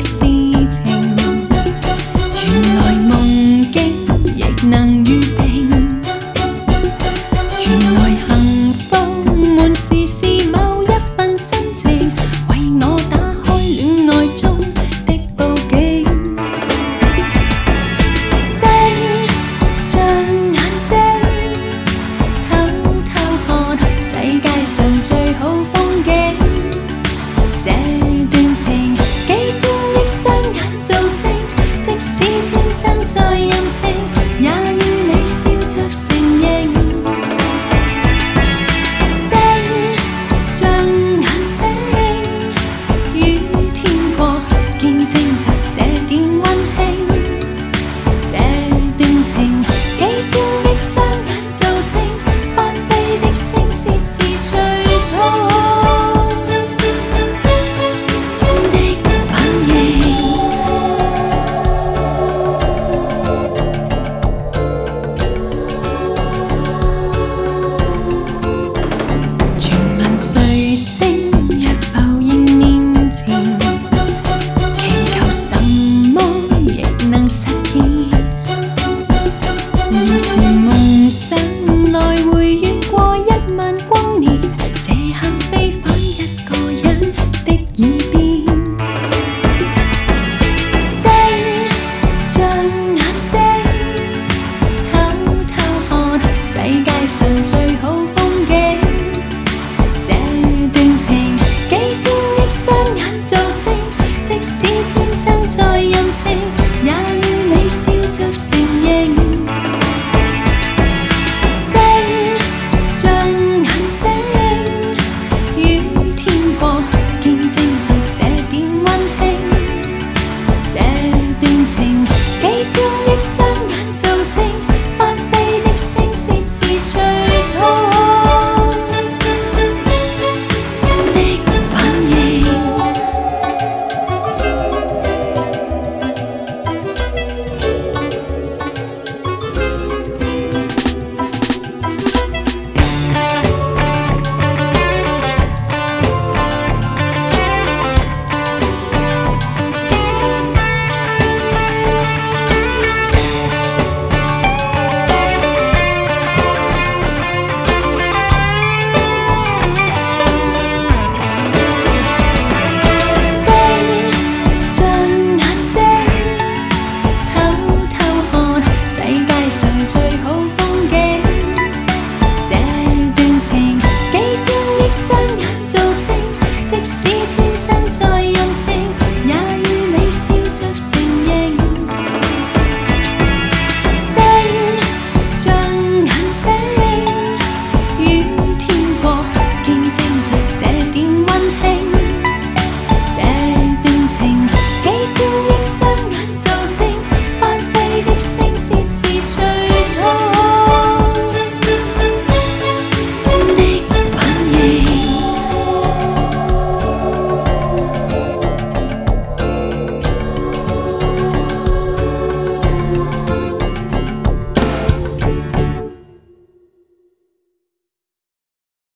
事情，原來夢境亦能預定。原來幸福滿是某一份心情，為我打開戀愛中的佈景。星像眼睛，偷偷看世界上最好風景。這段情幾千億雙眼做證，即使天生再任性，也與你笑着承認。星像眼睛，與天國見證着這點溫馨。這段情幾千億雙眼做證，翻飛的星屑是最好。彗星若浮現面前，祈求什麼亦能實現。要是夢想來回遠過10000光年，這刻飛返一個人的耳邊。星像眼睛，偷偷看世界上最好風景。這段情幾千億雙眼做證，即使天生再任性，也與你笑着承認。星像眼睛，與天國見證着這點溫馨。這段情幾千億雙眼做證，翻飛的星屑是最好。雙眼做證，即使天生